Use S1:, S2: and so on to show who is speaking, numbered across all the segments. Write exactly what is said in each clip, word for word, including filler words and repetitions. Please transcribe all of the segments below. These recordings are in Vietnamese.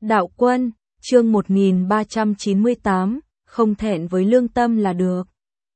S1: Đạo Quân, chương một nghìn ba trăm chín mươi tám, không thẹn với lương tâm là được.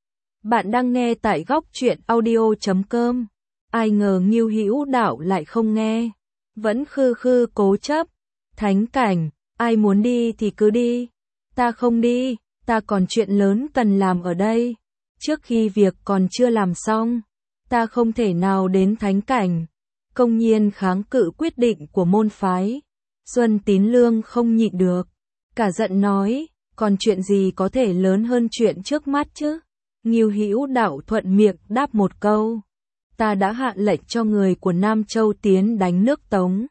S1: Bạn đang nghe tại góc truyện audio chấm com. Ai ngờ Ngưu Hữu Đạo lại không nghe, vẫn khư khư cố chấp. Thánh cảnh, ai muốn đi thì cứ đi. Ta không đi, ta còn chuyện lớn cần làm ở đây. Trước khi việc còn chưa làm xong, ta không thể nào đến thánh cảnh. Công nhiên kháng cự quyết định của môn phái. Xuân Tín Lương không nhịn được, cả giận nói, còn chuyện gì có thể lớn hơn chuyện trước mắt chứ? Ngưu Hữu Đạo thuận miệng đáp một câu, ta đã hạ lệnh cho người của Nam Châu tiến đánh nước Tống.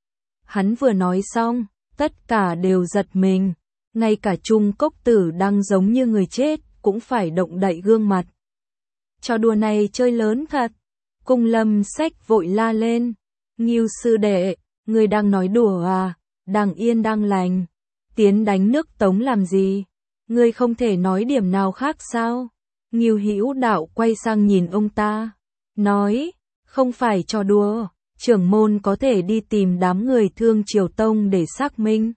S1: Hắn vừa nói xong, tất cả đều giật mình, ngay cả Trung Cốc Tử đang giống như người chết, cũng phải động đậy gương mặt. Trò đùa này chơi lớn thật. Cung Lâm Sách vội la lên, Ngưu sư đệ, người đang nói đùa à, đang yên đang lành, tiến đánh nước Tống làm gì, người không thể nói điểm nào khác sao? Ngưu Hữu Đạo quay sang nhìn ông ta, nói, không phải trò đùa, trưởng môn có thể đi tìm đám người Thương Triều Tông để xác minh.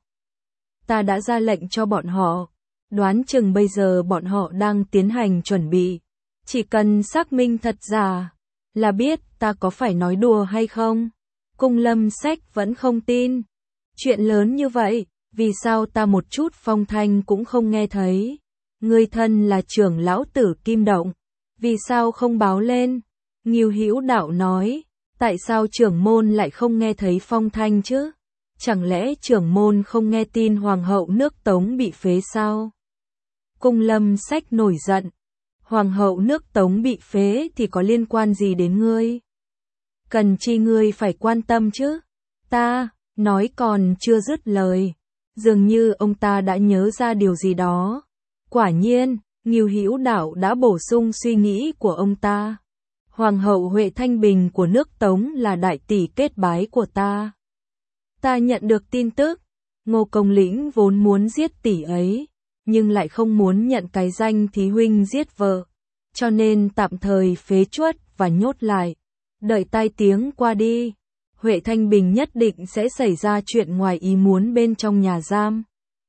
S1: Ta đã ra lệnh cho bọn họ, đoán chừng bây giờ bọn họ đang tiến hành chuẩn bị, chỉ cần xác minh thật giả, là biết ta có phải nói đùa hay không. Cung Lâm Sách vẫn không tin. Chuyện lớn như vậy, vì sao ta một chút phong thanh cũng không nghe thấy? Ngươi thân là trưởng lão tử Kim Động, vì sao không báo lên? Ngưu Hữu Đạo nói, tại sao trưởng môn lại không nghe thấy phong thanh chứ? Chẳng lẽ trưởng môn không nghe tin hoàng hậu nước Tống bị phế sao? Cung Lâm Sách nổi giận. Hoàng hậu nước Tống bị phế thì có liên quan gì đến ngươi? Cần chi ngươi phải quan tâm chứ? Ta, nói còn chưa dứt lời. Dường như ông ta đã nhớ ra điều gì đó. Quả nhiên, Ngưu Hữu Đạo đã bổ sung suy nghĩ của ông ta. Hoàng hậu Huệ Thanh Bình của nước Tống là đại tỷ kết bái của ta. Ta nhận được tin tức, Ngô Công Lĩnh vốn muốn giết tỷ ấy, nhưng lại không muốn nhận cái danh thí huynh giết vợ, cho nên tạm thời phế truất và nhốt lại. Đợi tai tiếng qua đi, Huệ Thanh Bình nhất định sẽ xảy ra chuyện ngoài ý muốn bên trong nhà giam.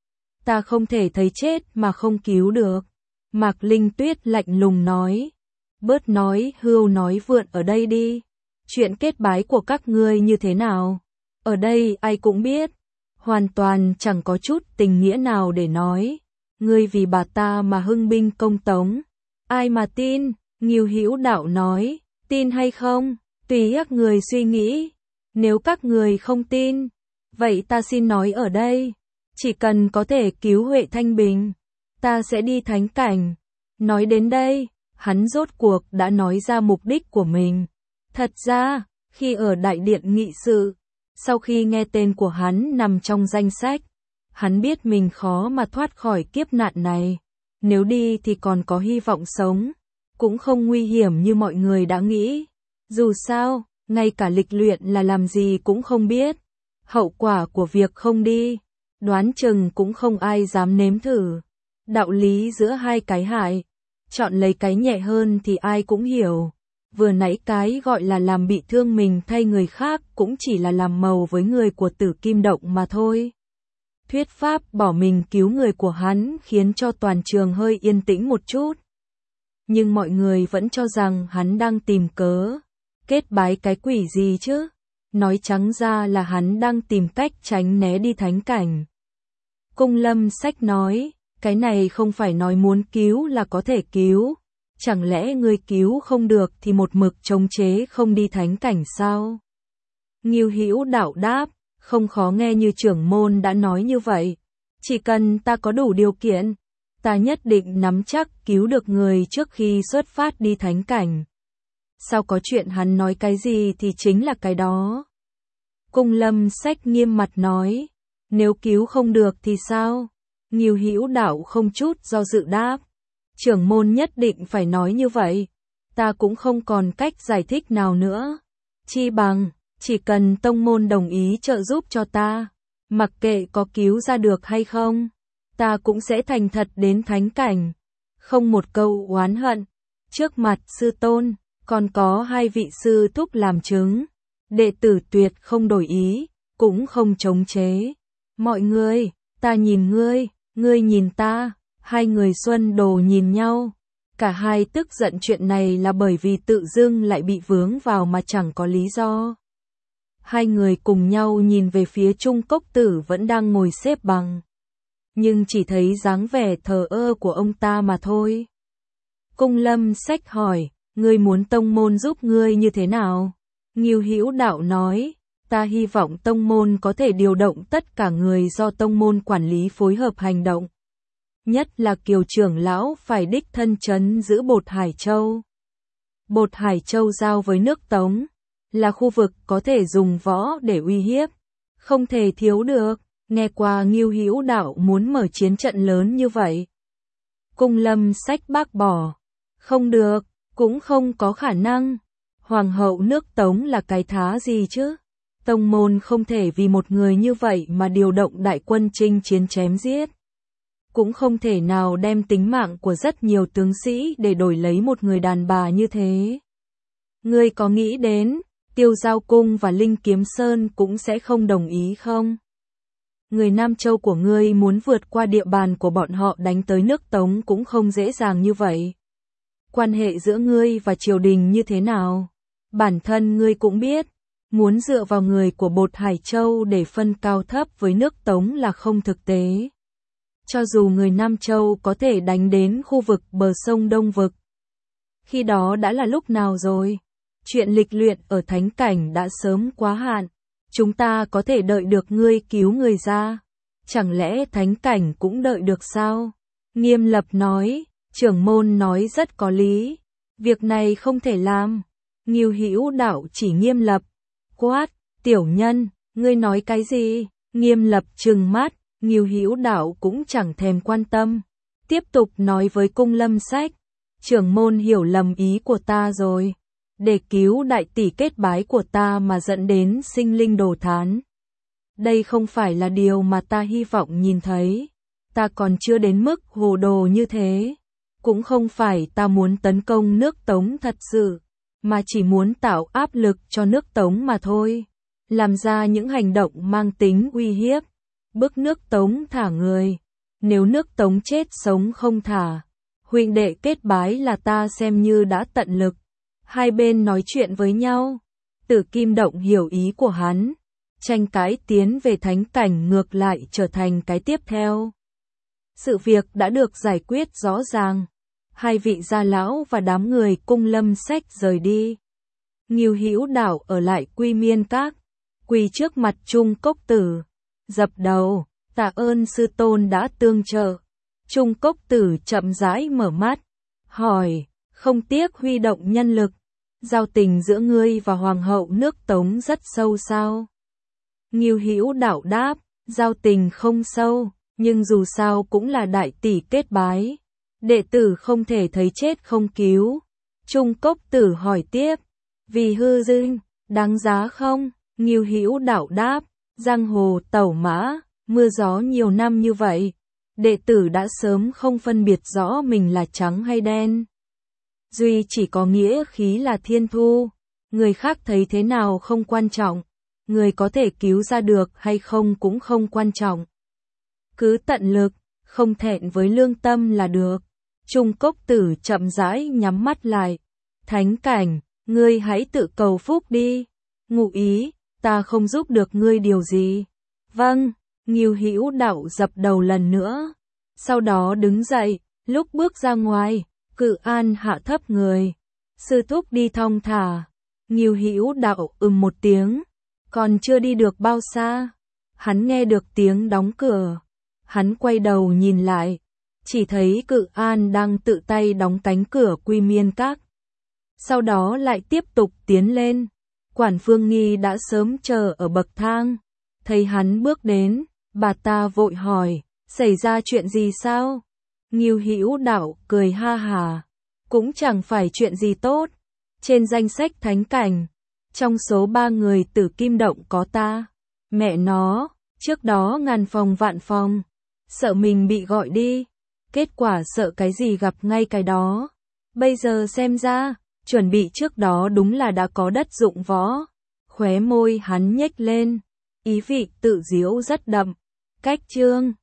S1: Ta không thể thấy chết mà không cứu được. Mạc Linh Tuyết lạnh lùng nói, bớt nói hưu nói vượn ở đây đi. Chuyện kết bái của các ngươi như thế nào? Ở đây ai cũng biết, hoàn toàn chẳng có chút tình nghĩa nào để nói. Ngươi vì bà ta mà hưng binh công Tống, ai mà tin? Ngưu Hữu Đạo nói, tin hay không, tùy các người suy nghĩ. Nếu các người không tin, vậy ta xin nói ở đây, chỉ cần có thể cứu Huệ Thanh Bình, ta sẽ đi thánh cảnh. Nói đến đây, hắn rốt cuộc đã nói ra mục đích của mình. Thật ra, khi ở đại điện nghị sự, sau khi nghe tên của hắn nằm trong danh sách, hắn biết mình khó mà thoát khỏi kiếp nạn này. Nếu đi thì còn có hy vọng sống, cũng không nguy hiểm như mọi người đã nghĩ. Dù sao, ngay cả lịch luyện là làm gì cũng không biết. Hậu quả của việc không đi, đoán chừng cũng không ai dám nếm thử. Đạo lý giữa hai cái hại, chọn lấy cái nhẹ hơn thì ai cũng hiểu. Vừa nãy cái gọi là làm bị thương mình thay người khác cũng chỉ là làm màu với người của Tử Kim Động mà thôi. Thuyết pháp bỏ mình cứu người của hắn khiến cho toàn trường hơi yên tĩnh một chút. Nhưng mọi người vẫn cho rằng hắn đang tìm cớ. Kết bái cái quỷ gì chứ? Nói trắng ra là hắn đang tìm cách tránh né đi thánh cảnh. Cung Lâm Sách nói, cái này không phải nói muốn cứu là có thể cứu. Chẳng lẽ người cứu không được thì một mực chống chế không đi thánh cảnh sao? Ngưu Hữu Đạo đáp, không khó nghe như trưởng môn đã nói như vậy. Chỉ cần ta có đủ điều kiện, ta nhất định nắm chắc cứu được người trước khi xuất phát đi thánh cảnh. Sao có chuyện hắn nói cái gì thì chính là cái đó. Cung Lâm Sách nghiêm mặt nói, nếu cứu không được thì sao? Ngưu Hữu Đạo không chút do dự đáp, trưởng môn nhất định phải nói như vậy. Ta cũng không còn cách giải thích nào nữa. Chi bằng, chỉ cần tông môn đồng ý trợ giúp cho ta, mặc kệ có cứu ra được hay không, ta cũng sẽ thành thật đến thánh cảnh. Không một câu oán hận. Trước mặt sư tôn, còn có hai vị sư thúc làm chứng. Đệ tử tuyệt không đổi ý, cũng không chống chế. Mọi người, ta nhìn ngươi, ngươi nhìn ta, hai người Xuân Đồ nhìn nhau. Cả hai tức giận chuyện này là bởi vì tự dưng lại bị vướng vào mà chẳng có lý do. Hai người cùng nhau nhìn về phía Trung Cốc Tử vẫn đang ngồi xếp bằng. Nhưng chỉ thấy dáng vẻ thờ ơ của ông ta mà thôi. Cung Lâm Sách hỏi, ngươi muốn tông môn giúp ngươi như thế nào? Ngưu Hữu Đạo nói, ta hy vọng tông môn có thể điều động tất cả người do tông môn quản lý phối hợp hành động. Nhất là Kiều trưởng lão phải đích thân trấn giữ Bột Hải Châu. Bột Hải Châu giao với nước Tống, là khu vực có thể dùng võ để uy hiếp, không thể thiếu được. Nghe qua Ngưu Hữu Đạo muốn mở chiến trận lớn như vậy. Cung Lâm Sách bác bỏ, không được, cũng không có khả năng. Hoàng hậu nước Tống là cái thá gì chứ? Tông môn không thể vì một người như vậy mà điều động đại quân chinh chiến chém giết. Cũng không thể nào đem tính mạng của rất nhiều tướng sĩ để đổi lấy một người đàn bà như thế. Ngươi có nghĩ đến, Tiêu Giao Cung và Linh Kiếm Sơn cũng sẽ không đồng ý không? Người Nam Châu của ngươi muốn vượt qua địa bàn của bọn họ đánh tới nước Tống cũng không dễ dàng như vậy. Quan hệ giữa ngươi và triều đình như thế nào? Bản thân ngươi cũng biết, muốn dựa vào người của Bột Hải Châu để phân cao thấp với nước Tống là không thực tế. Cho dù người Nam Châu có thể đánh đến khu vực bờ sông Đông Vực. Khi đó đã là lúc nào rồi? Chuyện lịch luyện ở thánh cảnh đã sớm quá hạn. Chúng ta có thể đợi được ngươi cứu người ra. Chẳng lẽ thánh cảnh cũng đợi được sao? Nghiêm Lập nói, trưởng môn nói rất có lý. Việc này không thể làm. Ngưu Hữu Đạo chỉ Nghiêm Lập. Quát, tiểu nhân, ngươi nói cái gì? Nghiêm Lập trừng mắt, Ngưu Hữu Đạo cũng chẳng thèm quan tâm. Tiếp tục nói với Cung Lâm Sách. Trưởng môn hiểu lầm ý của ta rồi. Để cứu đại tỷ kết bái của ta mà dẫn đến sinh linh đồ thán. Đây không phải là điều mà ta hy vọng nhìn thấy. Ta còn chưa đến mức hồ đồ như thế. Cũng không phải ta muốn tấn công nước Tống thật sự, mà chỉ muốn tạo áp lực cho nước Tống mà thôi. Làm ra những hành động mang tính uy hiếp, bức nước Tống thả người. Nếu nước Tống chết sống không thả, huynh đệ kết bái là ta xem như đã tận lực. Hai bên nói chuyện với nhau. Tử Kim Động hiểu ý của hắn. Tranh cãi tiến về thánh cảnh ngược lại trở thành cái tiếp theo. Sự việc đã được giải quyết rõ ràng. Hai vị gia lão và đám người Cung Lâm Sách rời đi. Ngưu Hữu Đạo ở lại Quy Miên Các, quỳ trước mặt Trung Cốc Tử, dập đầu, tạ ơn sư tôn đã tương trợ. Trung Cốc Tử chậm rãi mở mắt, hỏi, không tiếc huy động nhân lực, giao tình giữa ngươi và hoàng hậu nước Tống rất sâu sao? Ngưu Hữu Đạo đáp, giao tình không sâu, nhưng dù sao cũng là đại tỷ kết bái. Đệ tử không thể thấy chết không cứu. Trung Cốc Tử hỏi tiếp, vì hư dinh, đáng giá không? Ngưu Hữu Đạo đáp, giang hồ tẩu mã, mưa gió nhiều năm như vậy. Đệ tử đã sớm không phân biệt rõ mình là trắng hay đen. Duy chỉ có nghĩa khí là thiên thu. Người khác thấy thế nào không quan trọng. Người có thể cứu ra được hay không cũng không quan trọng. Cứ tận lực, không thẹn với lương tâm là được. Trung Cốc Tử chậm rãi nhắm mắt lại. Thánh cảnh, ngươi hãy tự cầu phúc đi. Ngụ ý, ta không giúp được ngươi điều gì. Vâng, Ngưu Hữu Đạo dập đầu lần nữa. Sau đó đứng dậy, lúc bước ra ngoài, Cự An hạ thấp người. Sư thúc đi thong thả. Ngưu Hữu Đạo ừm một tiếng. Còn chưa đi được bao xa, hắn nghe được tiếng đóng cửa. Hắn quay đầu nhìn lại, chỉ thấy Cự An đang tự tay đóng cánh cửa Quy Miên Các. Sau đó lại tiếp tục tiến lên. Quản Phương Nghi đã sớm chờ ở bậc thang. Thấy hắn bước đến, bà ta vội hỏi, xảy ra chuyện gì sao? Ngưu Hữu Đạo cười ha hà, cũng chẳng phải chuyện gì tốt. Trên danh sách thánh cảnh, trong số ba người Tử Kim Động có ta. Mẹ nó, trước đó ngàn phòng vạn phòng, sợ mình bị gọi đi. Kết quả sợ cái gì gặp ngay cái đó. Bây giờ xem ra, chuẩn bị trước đó đúng là đã có đất dụng võ. Khóe môi hắn nhếch lên, ý vị tự diễu rất đậm. Cách chương